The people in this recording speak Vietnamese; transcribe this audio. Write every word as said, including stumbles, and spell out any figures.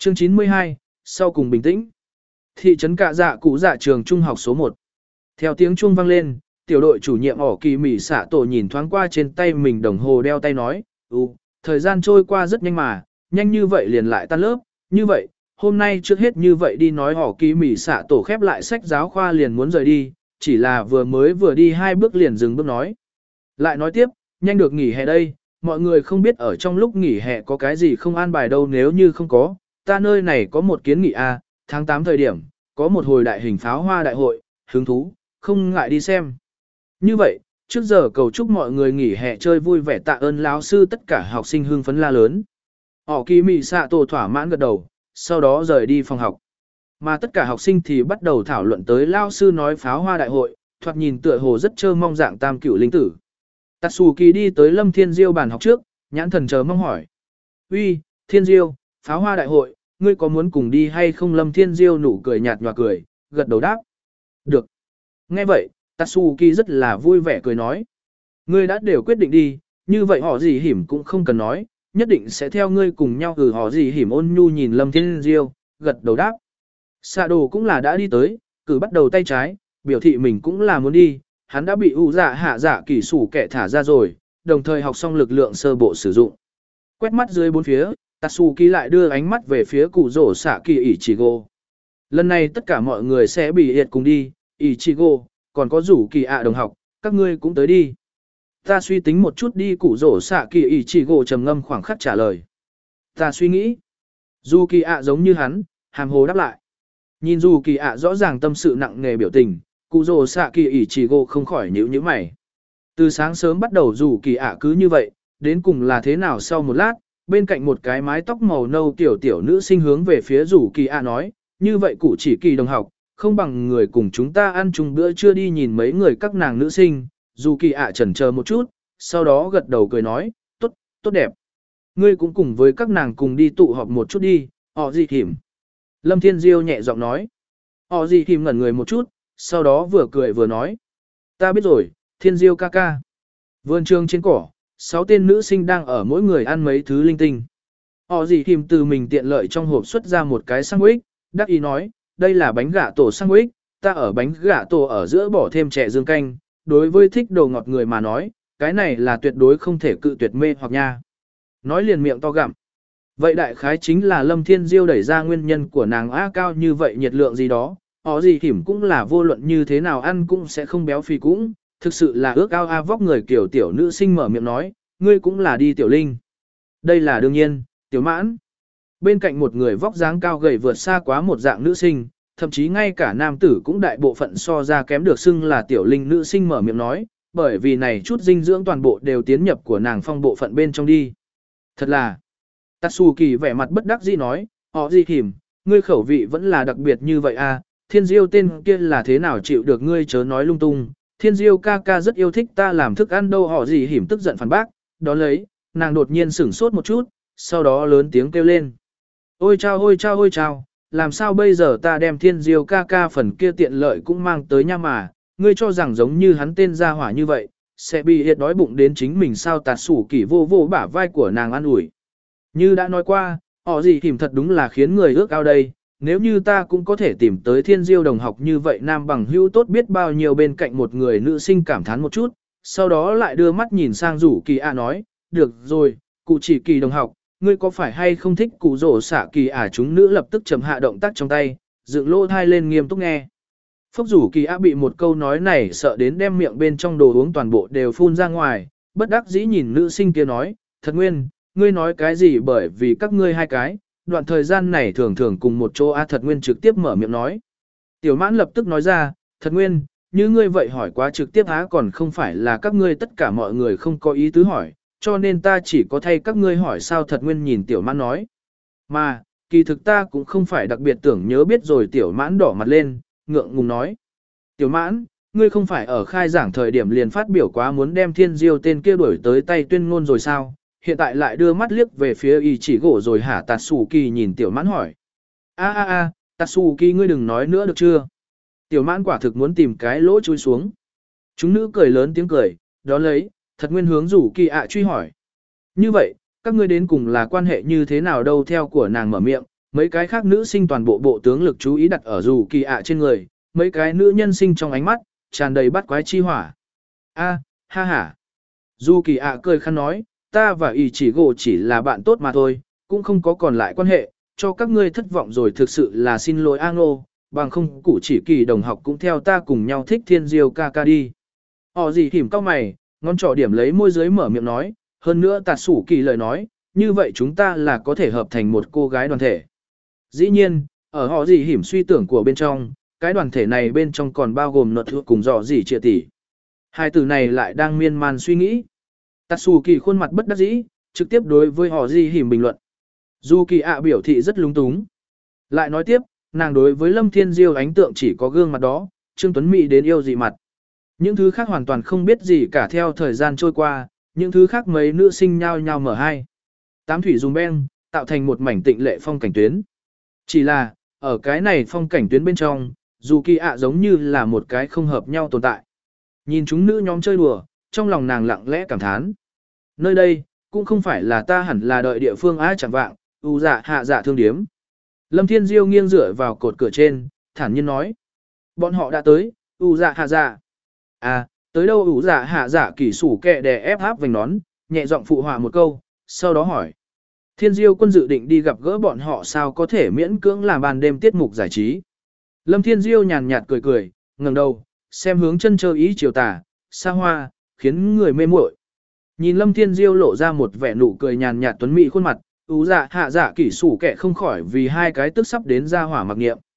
Chương chín mươi hai, sau cùng bình tĩnh. Thị trấn Cạ Dạ Cụ Dạ trường trung học số một. Theo tiếng chuông vang lên, tiểu đội chủ nhiệm ỏ kỳ mỉ xạ tổ nhìn thoáng qua trên tay mình đồng hồ đeo tay nói, ừ, thời gian trôi qua rất nhanh mà, nhanh như vậy liền lại tan lớp, như vậy, hôm nay trước hết như vậy đi nói ỏ kỳ mỉ xạ tổ khép lại sách giáo khoa liền muốn rời đi, chỉ là vừa mới vừa đi hai bước liền dừng bước nói. Lại nói tiếp, nhanh được nghỉ hè đây, mọi người không biết ở trong lúc nghỉ hè có cái gì không an bài đâu nếu như không có, ta nơi này có một kiến nghị a, tháng tám thời điểm, có một hồi đại hình pháo hoa đại hội, hứng thú, không ngại đi xem. Như vậy, trước giờ cầu chúc mọi người nghỉ hè chơi vui vẻ tạ ơn lão sư tất cả học sinh hưng phấn la lớn. Họ kỳ mị xạ tổ thỏa mãn gật đầu, sau đó rời đi phòng học. Mà tất cả học sinh thì bắt đầu thảo luận tới lão sư nói pháo hoa đại hội, thoạt nhìn tựa hồ rất trơ mong dạng tam cửu linh tử. Tatsuki đi tới Lâm Thiên Diêu bàn học trước, nhãn thần chờ mong hỏi. Uy, Thiên Diêu, pháo hoa đại hội, ngươi có muốn cùng đi hay không? Lâm Thiên Diêu nụ cười nhạt nhòa cười, gật đầu đáp. Được. Nghe vậy, Tatsuki rất là vui vẻ cười nói. Ngươi đã đều quyết định đi, như vậy họ gì hiểm cũng không cần nói, nhất định sẽ theo ngươi cùng nhau. Ừ, họ gì hiểm ôn nhu nhìn Lâm Thiên Diêu, gật đầu đáp. Sạ đồ cũng là đã đi tới, cử bắt đầu tay trái, biểu thị mình cũng là muốn đi, hắn đã bị ủ dạ hạ dạ kỳ sủ kẻ thả ra rồi, đồng thời học xong lực lượng sơ bộ sử dụng. Quét mắt dưới bốn phía, Tatsuki lại đưa ánh mắt về phía cụ rổ xạ kỳ Ichigo. Lần này tất cả mọi người sẽ bị hiệt cùng đi, Ichigo, còn có rủ kỳ ạ đồng học, các ngươi cũng tới đi. Ta suy tính một chút đi. Cụ rổ xạ kỳ Ichigo trầm ngâm khoảng khắc trả lời. Ta suy nghĩ. Dù kỳ ạ giống như hắn, hàm hồ đáp lại. Nhìn dù kỳ ạ rõ ràng tâm sự nặng nề biểu tình, cụ rồ xạ kỳ Ichigo không khỏi nhíu nhíu mày. Từ sáng sớm bắt đầu dù kỳ ạ cứ như vậy, đến cùng là thế nào? Sau một lát, bên cạnh một cái mái tóc màu nâu tiểu tiểu nữ sinh hướng về phía dù kỳ ạ nói, như vậy cụ chỉ kỳ đồng học, không bằng người cùng chúng ta ăn chung bữa trưa đi. Nhìn mấy người các nàng nữ sinh, dù kỳ ạ chần chờ một chút, sau đó gật đầu cười nói, tốt, tốt đẹp. Ngươi cũng cùng với các nàng cùng đi tụ họp một chút đi, họ gì thỉm. Lâm Thiên Diêu nhẹ giọng nói. Họ gì thỉm ngẩn người một chút, sau đó vừa cười vừa nói. Ta biết rồi, Thiên Diêu ca ca. Vườn trường trên cỏ, sáu tên nữ sinh đang ở mỗi người ăn mấy thứ linh tinh. Họ gì thỉm từ mình tiện lợi trong hộp xuất ra một cái sandwich, đắc ý nói, đây là bánh gà tổ sandwich, ta ở bánh gà tổ ở giữa bỏ thêm chè dương canh, đối với thích đồ ngọt người mà nói, cái này là tuyệt đối không thể cự tuyệt mê hoặc nha. Nói liền miệng to gặm. Vậy đại khái chính là Lâm Thiên Diêu đẩy ra nguyên nhân của nàng á cao như vậy nhiệt lượng gì đó, họ gì thỉm cũng là vô luận như thế nào ăn cũng sẽ không béo phì cũng, thực sự là ước ao a. Vóc người kiểu tiểu nữ sinh mở miệng nói, ngươi cũng là đi tiểu linh. Đây là đương nhiên, tiểu mãn. Bên cạnh một người vóc dáng cao gầy vượt xa quá một dạng nữ sinh, thậm chí ngay cả nam tử cũng đại bộ phận so ra kém được xưng là tiểu linh nữ sinh mở miệng nói, bởi vì này chút dinh dưỡng toàn bộ đều tiến nhập của nàng phong bộ phận bên trong đi. Thật là, Tatsuki vẻ mặt bất đắc dĩ nói, họ gì thỉm, ngươi khẩu vị vẫn là đặc biệt như vậy à, Thiên Diêu tên kia là thế nào chịu được ngươi chớ nói lung tung, Thiên Diêu ca ca rất yêu thích ta làm thức ăn đâu. Họ gì hiểm tức giận phản bác, đó lấy, nàng đột nhiên sửng sốt một chút, sau đó lớn tiếng kêu lên. Ôi chao ôi chao ôi chao, làm sao bây giờ ta đem Thiên Diêu ca ca phần kia tiện lợi cũng mang tới nha mà, ngươi cho rằng giống như hắn tên gia hỏa như vậy, sẽ bị hiệt đói bụng đến chính mình sao? Tạt sủ kỷ vô vô bả vai của nàng an ủi. Như đã nói qua, họ gì hiểm thật đúng là khiến người ước ao đây. Nếu như ta cũng có thể tìm tới Thiên Diêu đồng học như vậy nam bằng hữu tốt biết bao nhiêu. Bên cạnh một người nữ sinh cảm thán một chút, sau đó lại đưa mắt nhìn sang rủ kỳ ạ nói, được rồi, cụ chỉ kỳ đồng học, ngươi có phải hay không thích cụ rổ xạ kỳ ả? Chúng nữ lập tức chậm hạ động tác trong tay, dựng lô thai lên nghiêm túc nghe. Phúc rủ kỳ ạ bị một câu nói này sợ đến đem miệng bên trong đồ uống toàn bộ đều phun ra ngoài, bất đắc dĩ nhìn nữ sinh kia nói, thật nguyên, ngươi nói cái gì? Bởi vì các ngươi hai cái đoạn thời gian này thường thường cùng một chỗ. A Thật Nguyên trực tiếp mở miệng nói. Tiểu Mãn lập tức nói ra, Thật Nguyên, như ngươi vậy hỏi quá trực tiếp á, còn không phải là các ngươi tất cả mọi người không có ý tứ hỏi, cho nên ta chỉ có thay các ngươi hỏi sao? Thật Nguyên nhìn Tiểu Mãn nói. Mà, kỳ thực ta cũng không phải đặc biệt tưởng nhớ biết rồi. Tiểu Mãn đỏ mặt lên, ngượng ngùng nói. Tiểu Mãn, ngươi không phải ở khai giảng thời điểm liền phát biểu quá muốn đem Thiên Diêu tên kia đuổi tới tay tuyên ngôn rồi sao? Hiện tại lại đưa mắt liếc về phía Ichigo rồi hả? Tatsuki nhìn Tiểu Mãn hỏi. A a a, Tatsuki ngươi đừng nói nữa được chưa? Tiểu Mãn quả thực muốn tìm cái lỗ chui xuống. Chúng nữ cười lớn tiếng cười, đó lấy, Thật Nguyên hướng rủ kỳ ạ truy hỏi. Như vậy, các ngươi đến cùng là quan hệ như thế nào đâu? Theo của nàng mở miệng, Mấy cái khác nữ sinh toàn bộ bộ tướng lực chú ý đặt ở dù kỳ ạ trên người, mấy cái nữ nhân sinh trong ánh mắt, tràn đầy bắt quái chi hỏa. A, ha ha. Dù kỳ ạ cười khăn nói, ta và ý chỉ gỗ chỉ là bạn tốt mà thôi, cũng không có còn lại quan hệ, cho các ngươi thất vọng rồi thực sự là xin lỗi A Ngô, bằng không cụ chỉ kỳ đồng học cũng theo ta cùng nhau thích thiên diêu ca ca đi. Họ gì thỉm cao mày, ngón trỏ điểm lấy môi dưới mở miệng nói, hơn nữa tạt sủ kỳ lời nói, như vậy chúng ta là có thể hợp thành một cô gái đoàn thể. Dĩ nhiên, ở họ gì hiểm suy tưởng của bên trong, cái đoàn thể này bên trong còn bao gồm nợt thuộc cùng dò gì trịa tỷ. Hai từ này lại đang miên man suy nghĩ. Tatsuki khuôn mặt bất đắc dĩ, trực tiếp đối với họ gì hiểm bình luận. Dù kỳ ạ biểu thị rất lung túng. Lại nói tiếp, nàng đối với Lâm Thiên Diêu ấn tượng chỉ có gương mặt đó, Trương Tuấn Mỹ đến yêu dị mặt. Những thứ khác hoàn toàn không biết gì cả theo thời gian trôi qua, những thứ khác mấy nữ sinh nhau nhau mở hai. Tám thủy dùng ben, tạo thành một mảnh tịnh lệ phong cảnh tuyến. Chỉ là, ở cái này phong cảnh tuyến bên trong, dù kỳ ạ giống như là một cái không hợp nhau tồn tại. Nhìn chúng nữ nhóm chơi đùa, trong lòng nàng lặng lẽ cảm thán. Nơi đây, cũng không phải là ta hẳn là đợi địa phương ai chẳng vạng, u dạ hạ dạ thương điếm. Lâm Thiên Diêu nghiêng dựa vào cột cửa trên, thản nhiên nói. Bọn họ đã tới, u dạ hạ dạ. À, tới đâu u dạ hạ dạ kỷ sủ kẹ đè ép áp vành nón, nhẹ giọng phụ họa một câu, sau đó hỏi. Thiên Diêu quân dự định đi gặp gỡ bọn họ sao có thể miễn cưỡng làm ban đêm tiết mục giải trí. Lâm Thiên Diêu nhàn nhạt cười cười, ngẩng đầu, xem hướng chân trời ý chiều tà, xa hoa, khiến người mê muội. Nhìn Lâm Thiên Diêu lộ ra một vẻ nụ cười nhàn nhạt tuấn mỹ khuôn mặt, ú dạ hạ dạ kỷ sủ kẻ không khỏi vì hai cái tức sắp đến ra hỏa mặc nghiệm.